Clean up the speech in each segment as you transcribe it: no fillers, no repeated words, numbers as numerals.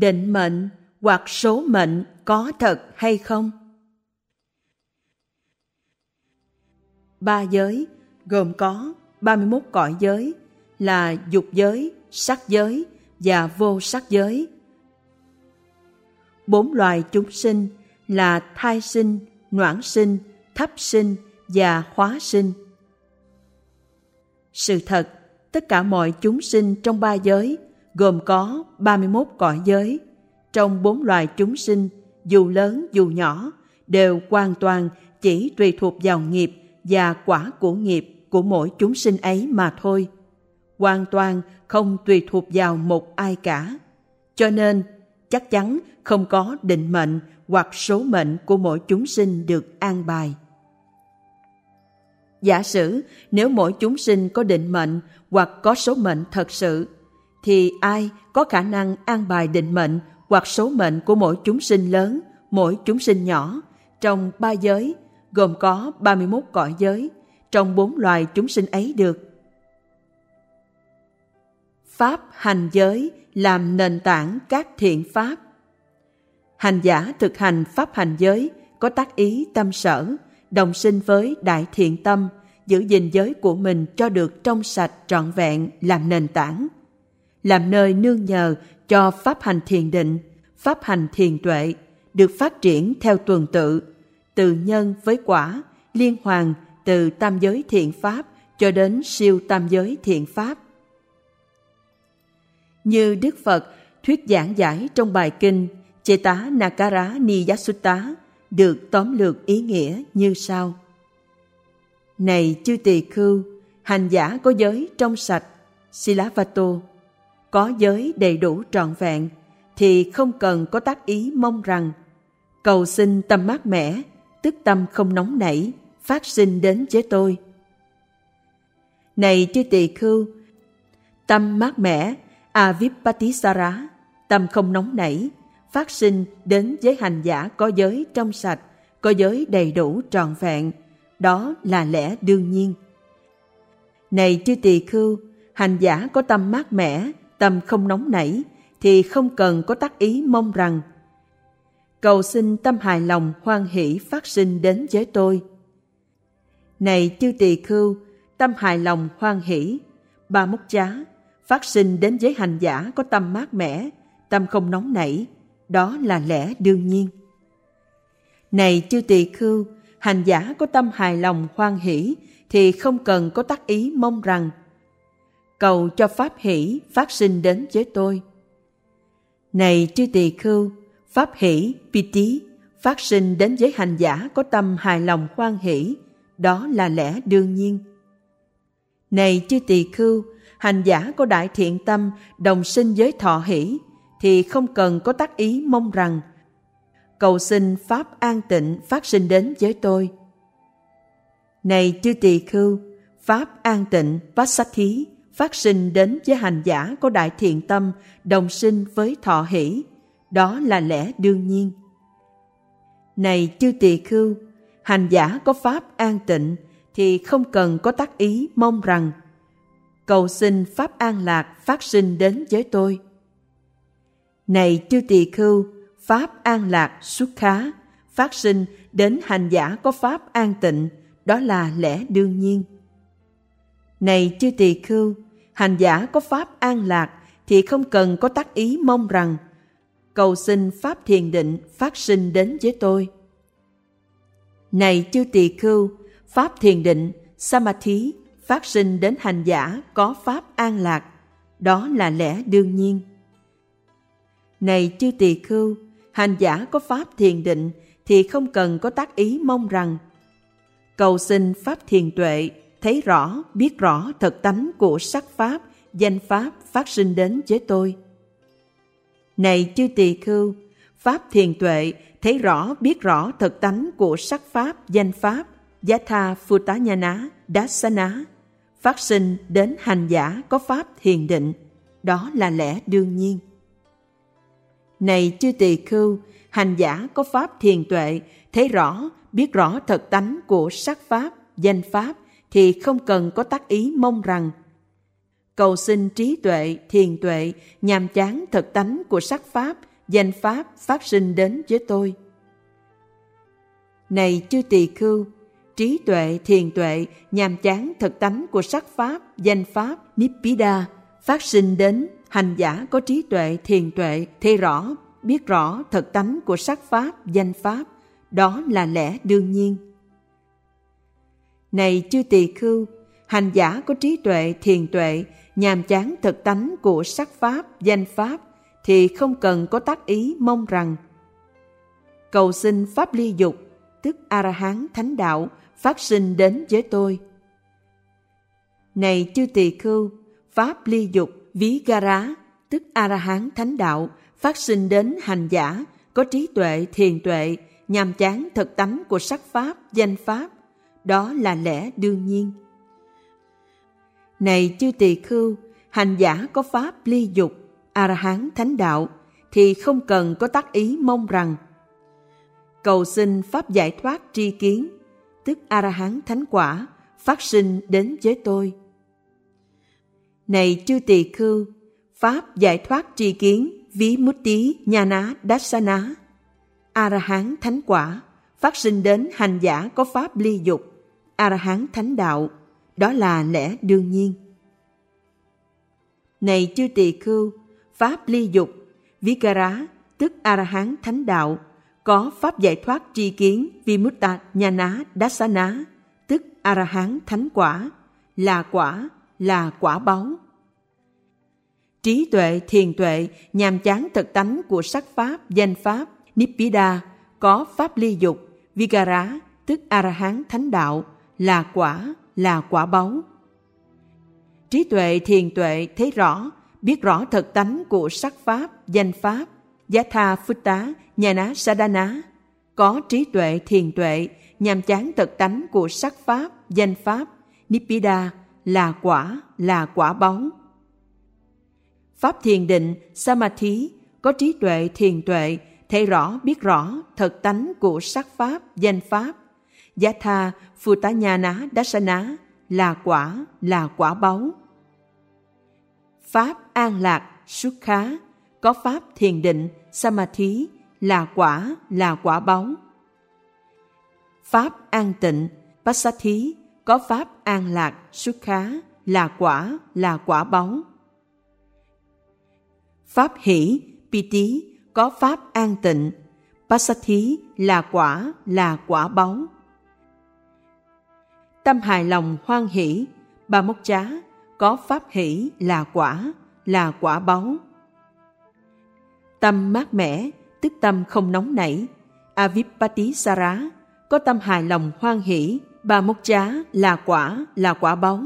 định mệnh hoặc số mệnh có thật hay không? Ba giới gồm có 31 cõi giới là dục giới, sắc giới và vô sắc giới. 4 loài chúng sinh là thai sinh, noãn sinh, thấp sinh và hóa sinh. Sự thật, tất cả mọi chúng sinh trong ba giới gồm có 31 cõi giới. Trong 4 loài chúng sinh, dù lớn dù nhỏ, đều hoàn toàn chỉ tùy thuộc vào nghiệp và quả của nghiệp của mỗi chúng sinh ấy mà thôi. Hoàn toàn không tùy thuộc vào một ai cả. Cho nên, chắc chắn không có định mệnh hoặc số mệnh của mỗi chúng sinh được an bài. Giả sử nếu mỗi chúng sinh có định mệnh hoặc có số mệnh thật sự, thì ai có khả năng an bài định mệnh hoặc số mệnh của mỗi chúng sinh lớn, mỗi chúng sinh nhỏ trong ba giới gồm có 31 cõi giới trong 4 loài chúng sinh ấy được? Pháp hành giới làm nền tảng các thiện pháp. Hành giả thực hành pháp hành giới có tác ý tâm sở, đồng sinh với đại thiện tâm, giữ gìn giới của mình cho được trong sạch trọn vẹn làm nền tảng, làm nơi nương nhờ cho pháp hành thiền định, pháp hành thiền tuệ được phát triển theo tuần tự, từ nhân với quả, liên hoàn từ tam giới thiện pháp cho đến siêu tam giới thiện pháp. Như Đức Phật thuyết giảng giải trong bài kinh Cheta Nakara Niyasutta được tóm lược ý nghĩa như sau. Này chư tỳ khưu, hành giả có giới trong sạch, Silavato, có giới đầy đủ trọn vẹn, thì không cần có tác ý mong rằng cầu xin tâm mát mẻ, tức tâm không nóng nảy, phát sinh đến với tôi. Này chư tỳ khưu, tâm mát mẻ, Avipatisara, tâm không nóng nảy, phát sinh đến với hành giả có giới trong sạch, có giới đầy đủ trọn vẹn, đó là lẽ đương nhiên. Này chư tỳ khưu, hành giả có tâm mát mẻ, tâm không nóng nảy, thì không cần có tác ý mong rằng cầu xin tâm hài lòng hoan hỷ phát sinh đến với tôi. Này chư tỳ khưu, tâm hài lòng hoan hỷ, ba mốc chá, phát sinh đến với hành giả có tâm mát mẻ, tâm không nóng nảy, đó là lẽ đương nhiên. Này chư tỳ khưu, hành giả có tâm hài lòng hoan hỷ, thì không cần có tác ý mong rằng cầu cho pháp hỷ phát sinh đến với tôi. Này chư tỳ khưu, pháp hỷ, piti, phát sinh đến với hành giả có tâm hài lòng hoan hỷ, đó là lẽ đương nhiên. Này chư tỳ khưu, hành giả có đại thiện tâm đồng sinh với thọ hỷ, thì không cần có tác ý mong rằng cầu xin pháp an tịnh phát sinh đến với tôi. Này chư tỳ khưu, pháp an tịnh Vassati phát sinh đến với hành giả có đại thiện tâm đồng sinh với thọ hỷ, đó là lẽ đương nhiên. Này chư tỳ khưu, hành giả có pháp an tịnh thì không cần có tác ý mong rằng cầu xin pháp an lạc phát sinh đến với tôi. Này chư tỳ khưu, pháp an lạc xuất khá phát sinh đến hành giả có pháp an tịnh, đó là lẽ đương nhiên. Này chư tỳ khưu, hành giả có pháp an lạc thì không cần có tác ý mong rằng cầu xin pháp thiền định phát sinh đến với tôi. Này chư tỳ khưu, pháp thiền định Samadhi phát sinh đến hành giả có pháp an lạc, đó là lẽ đương nhiên. Này chư tỳ khưu, hành giả có pháp thiền định thì không cần có tác ý mong rằng cầu xin pháp thiền tuệ thấy rõ, biết rõ thật tánh của sắc pháp, danh pháp phát sinh đến với tôi. Này chư tỳ khưu, pháp thiền tuệ thấy rõ, biết rõ thật tánh của sắc pháp, danh pháp, Yatha Phutanyana Dasana phát sinh đến hành giả có pháp thiền định, đó là lẽ đương nhiên. Này chư tỳ khưu, hành giả có pháp thiền tuệ thấy rõ, biết rõ thật tánh của sắc pháp, danh pháp thì không cần có tác ý mong rằng cầu xin trí tuệ, thiền tuệ nhàm chán thật tánh của sắc pháp, danh pháp phát sinh đến với tôi. Này chư tỳ khưu, trí tuệ, thiền tuệ, nhàm chán thực tánh của sắc pháp, danh pháp, Nibbida phát sinh đến hành giả có trí tuệ, thiền tuệ, thấy rõ, biết rõ thực tánh của sắc pháp, danh pháp, đó là lẽ đương nhiên. Này chư tỳ khưu, hành giả có trí tuệ, thiền tuệ, nhàm chán thực tánh của sắc pháp, danh pháp, thì không cần có tác ý mong rằng cầu xin pháp ly dục, tức A-la-hán thánh đạo, phát sinh đến với tôi. Này chư tỳ khưu, pháp ly dục, Vigara, tức A-la-hán thánh đạo, phát sinh đến hành giả có trí tuệ, thiền tuệ, nhàm chán thực tánh của sắc pháp, danh pháp, đó là lẽ đương nhiên. Này chư tỳ khưu, hành giả có pháp ly dục, A-la-hán thánh đạo, thì không cần có tác ý mong rằng cầu xin pháp giải thoát tri kiến, tức A-la-hán thánh quả, phát sinh đến với tôi. Này chư tỳ khưu, pháp giải thoát tri kiến, Vimutti Nhana Dassana, A-la-hán thánh quả, phát sinh đến hành giả có pháp ly dục, A-la-hán thánh đạo, đó là lẽ đương nhiên. Này chư tỳ khưu, pháp ly dục, Vigara, tức A-la-hán thánh đạo, có pháp giải thoát tri kiến, Vimutta Nhana Dassana, tức A-la-hán thánh quả, là quả báu. Trí tuệ, thiền tuệ, nhàm chán thực tánh của sắc pháp, danh pháp, Nibbida, có pháp ly dục, Vigara, tức A-la-hán thánh đạo, là quả báu. Trí tuệ, thiền tuệ, thấy rõ, biết rõ thực tánh của sắc pháp, danh pháp, Yatha Phutta Nhana Sadhana, có trí tuệ, thiền tuệ, nhàm chán thực tánh của sắc pháp, danh pháp, Nibbida, là quả báu. Pháp thiền định, Samadhi, có trí tuệ, thiền tuệ, thấy rõ, biết rõ thực tánh của sắc pháp, danh pháp, Yatha Phutanyana Dassana, là quả báu. Pháp an lạc, Sukha, có pháp thiền định, Samadhi, là quả báu. Pháp an tịnh, Passaddhi, có pháp an lạc, Sukha, là quả báu. Pháp hỷ, Piti, có pháp an tịnh, Passaddhi, là quả báu. Tâm hài lòng hoan hỷ, Bamokcha, có pháp hỷ, là quả báu. Tâm mát mẻ, tức tâm không nóng nảy, Avippatisara, có tâm hài lòng hoan hỷ, Bamokcha, là quả báu.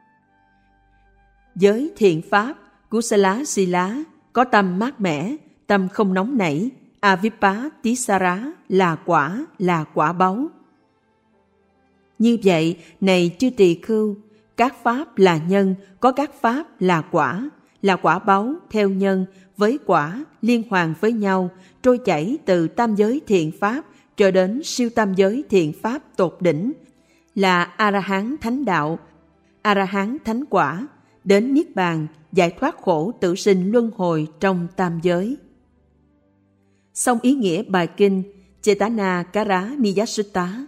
Giới thiện pháp, Kusala Sila, có tâm mát mẻ, tâm không nóng nảy, Avippatisara, là quả báu. Như vậy, này chư tỳ khưu, các pháp là nhân, có các pháp là quả báu theo nhân với quả liên hoàn với nhau, trôi chảy từ tam giới thiện pháp cho đến siêu tam giới thiện pháp tột đỉnh, là A-la-hán thánh đạo, A-la-hán thánh quả, đến niết bàn, giải thoát khổ tử sinh luân hồi trong tam giới. Xong ý nghĩa bài kinh Cetana-kara Niyasutta.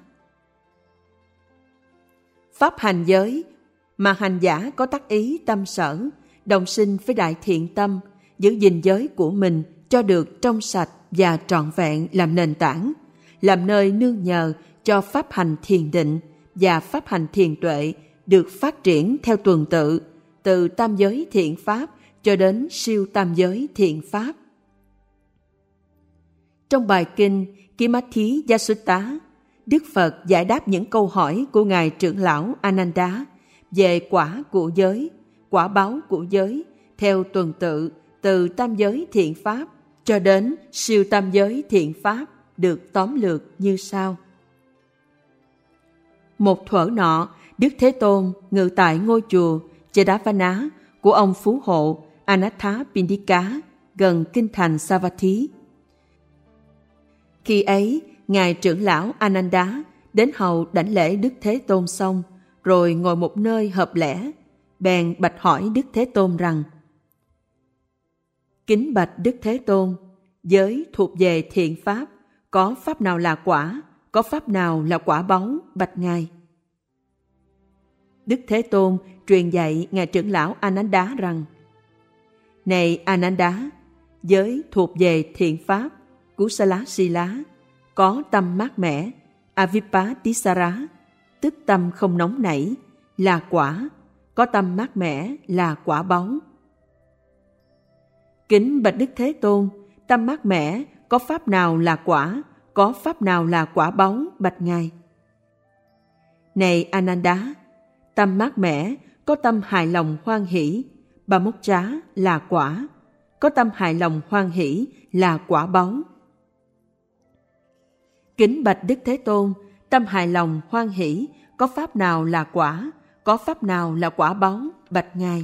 Pháp hành giới mà hành giả có tác ý tâm sở, đồng sinh với đại thiện tâm, giữ gìn giới của mình cho được trong sạch và trọn vẹn làm nền tảng, làm nơi nương nhờ cho pháp hành thiền định và pháp hành thiền tuệ được phát triển theo tuần tự, từ tam giới thiện pháp cho đến siêu tam giới thiện pháp. Trong bài kinh Kimathi Sutta, Đức Phật giải đáp những câu hỏi của Ngài trưởng lão Ananda về quả của giới, quả báo của giới, theo tuần tự từ tam giới thiện pháp cho đến siêu tam giới thiện pháp, được tóm lược như sau. Một thuở nọ, Đức Thế Tôn ngự tại ngôi chùa Jedavana của ông Phú Hộ Anathapindika gần kinh thành Savatthi. Khi ấy, Ngài trưởng lão Ananda đến hầu đảnh lễ Đức Thế Tôn xong, rồi ngồi một nơi hợp lẽ, bèn bạch hỏi Đức Thế Tôn rằng: Kính bạch Đức Thế Tôn, Giới thuộc về thiện pháp, có pháp nào là quả, có pháp nào là quả báu, bạch Ngài? Đức Thế Tôn truyền dạy Ngài trưởng lão Ananda rằng: Này Ananda, giới thuộc về thiện pháp, Kusala Sila, có tâm mát mẻ, Avipattisara, tức tâm không nóng nảy, là quả, có tâm mát mẻ là quả báu. Kính bạch Đức Thế Tôn, tâm mát mẻ có pháp nào là quả, có pháp nào là quả báu, bạch Ngài? Này Ananda, tâm mát mẻ có tâm hài lòng hoan hỷ, Bamokcha là quả, có tâm hài lòng hoan hỷ là quả báu. Kính bạch Đức Thế Tôn, tâm hài lòng hoan hỷ có pháp nào là quả, có pháp nào là quả báu, bạch Ngài?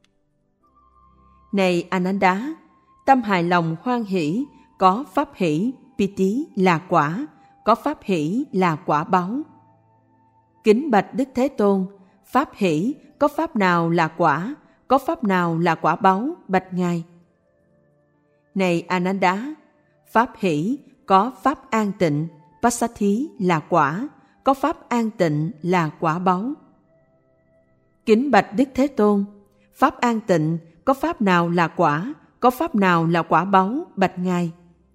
Này Ananda, tâm hài lòng hoan hỷ có pháp hỷ, Piti là quả, có pháp hỷ là quả báu. Kính bạch Đức Thế Tôn, pháp hỷ có pháp nào là quả, có pháp nào là quả báu, bạch Ngài? Này Ananda, pháp hỷ có pháp an tịnh, Passathi là quả, có pháp an tịnh là quả báu. Kính bạch Đức Thế Tôn, pháp an tịnh có pháp nào là quả, có pháp nào là quả báu, bạch Ngài?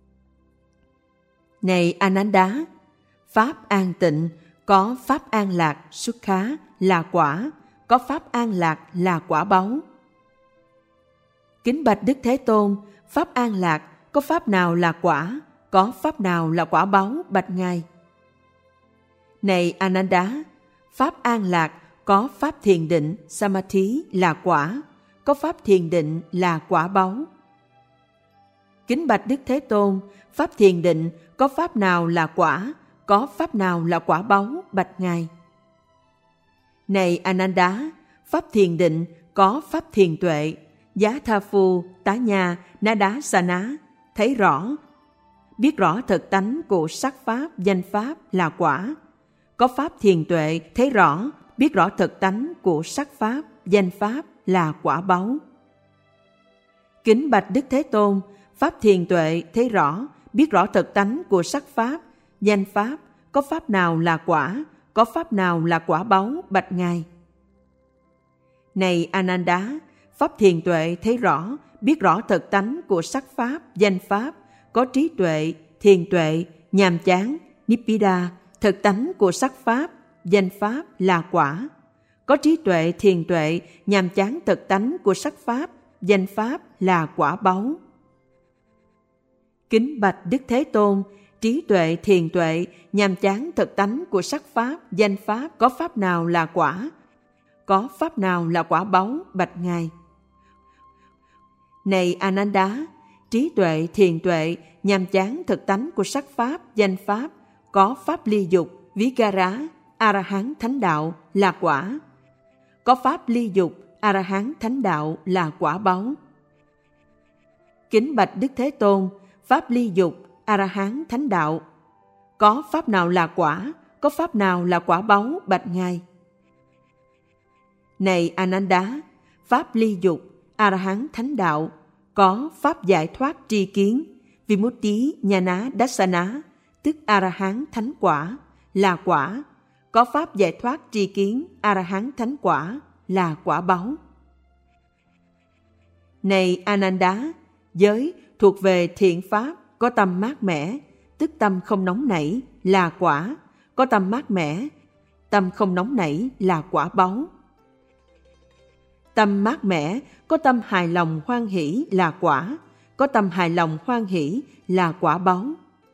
Này Ananda, pháp an tịnh có pháp an lạc, Sukha là quả, có pháp an lạc là quả báu. Kính bạch Đức Thế Tôn, pháp an lạc có pháp nào là quả, có pháp nào là quả báu, bạch Ngài? Này Ananda, pháp an lạc có pháp thiền định, Samadhi là quả, có pháp thiền định là quả báu. Kính bạch Đức Thế Tôn, pháp thiền định có pháp nào là quả, có pháp nào là quả báu, bạch Ngài? Này Ananda, pháp thiền định có pháp thiền tuệ, Giá Tha Phu, Tá Nha, Ná Đá Sa Ná, thấy rõ, biết rõ thực tánh của sắc pháp, danh pháp là quả, có pháp thiền tuệ, thấy rõ, biết rõ thực tánh của sắc pháp, danh pháp là quả báu. Kính bạch Đức Thế Tôn, pháp thiền tuệ, thấy rõ, biết rõ thực tánh của sắc pháp, danh pháp, có pháp nào là quả, có pháp nào là quả báu, bạch Ngài? Này Ananda, pháp thiền tuệ thấy rõ, biết rõ thực tánh của sắc pháp, danh pháp, có trí tuệ, thiền tuệ, nhàm chán, Nibbida, thực tánh của sắc pháp, danh pháp là quả, có trí tuệ, thiền tuệ, nhàm chán thực tánh của sắc pháp, danh pháp là quả báu. Kính bạch Đức Thế Tôn, trí tuệ, thiền tuệ, nhàm chán thực tánh của sắc pháp, danh pháp, có pháp nào là quả, có pháp nào là quả báu, bạch Ngài? Này Ananda, trí tuệ, thiền tuệ, nhàm chán thực tánh của sắc pháp, danh pháp, có pháp ly dục, Vigara, A-la-hán thánh đạo là quả, có pháp ly dục, A-la-hán thánh đạo là quả báu. Kính bạch Đức Thế Tôn, pháp ly dục, A-la-hán thánh đạo, có pháp nào là quả, có pháp nào là quả báu, bạch Ngài? Này Ananda, pháp ly dục, A-la-hán thánh đạo, có pháp giải thoát tri kiến, Vimutti Nhana Dassana, tức A-la-hán thánh quả, là quả, có pháp giải thoát tri kiến, A-la-hán thánh quả, là quả báu. Này Ananda, giới thuộc về thiện pháp, có tâm mát mẻ, tức tâm không nóng nảy, là quả, có tâm mát mẻ, tâm không nóng nảy là quả báu. Tâm mát mẻ, có tâm hài lòng hoan hỷ là quả, có tâm hài lòng hoan hỷ là quả báu.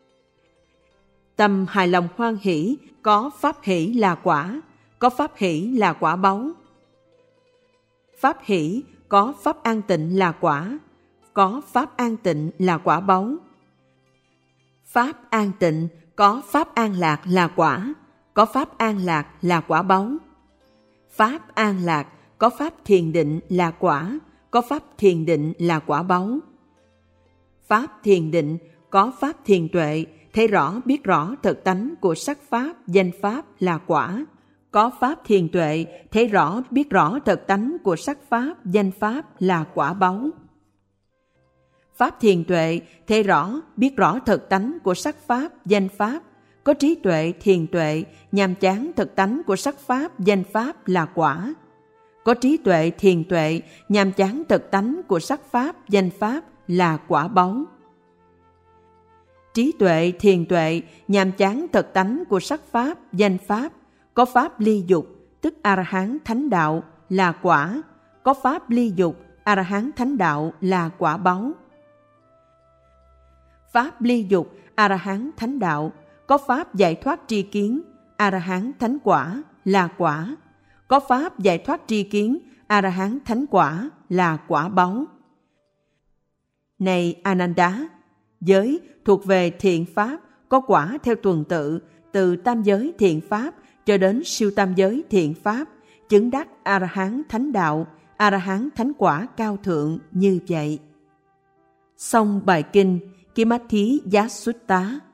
Tâm hài lòng hoan hỷ, có pháp hỷ là quả, có pháp hỷ là quả báu. Pháp hỷ, có pháp an tịnh là quả, có pháp an tịnh là quả báu. Pháp an tịnh, có pháp an lạc là quả, có pháp an lạc là quả báu. Pháp an lạc, có pháp thiền định là quả, có pháp thiền định là quả báu. Pháp thiền định, có pháp thiền tuệ, thấy rõ biết rõ thực tánh của sắc pháp, danh pháp là quả, có pháp thiền tuệ, thấy rõ biết rõ thực tánh của sắc pháp, danh pháp là quả báu. Pháp thiền tuệ thấy rõ, biết rõ thực tánh của sắc pháp, danh pháp. Có trí tuệ thiền tuệ nhàm chán thực tánh của sắc pháp, danh pháp là quả. Có trí tuệ thiền tuệ nhàm chán thực tánh của sắc pháp, danh pháp là quả báu. Trí tuệ thiền tuệ nhàm chán thực tánh của sắc pháp, danh pháp. Có pháp ly dục, tức A-la-hán thánh đạo là quả. Có pháp ly dục, A-la-hán thánh đạo là quả báu. Pháp ly dục, A-la-hán thánh đạo. Có pháp giải thoát tri kiến, A-la-hán thánh quả là quả. Có pháp giải thoát tri kiến, A-la-hán thánh quả là quả báu. Này Ananda, giới thuộc về thiện pháp có quả theo tuần tự, từ tam giới thiện pháp cho đến siêu tam giới thiện pháp, chứng đắc A-la-hán thánh đạo, A-la-hán thánh quả cao thượng như vậy. Xong bài kinh Kimathi Giá Sutta.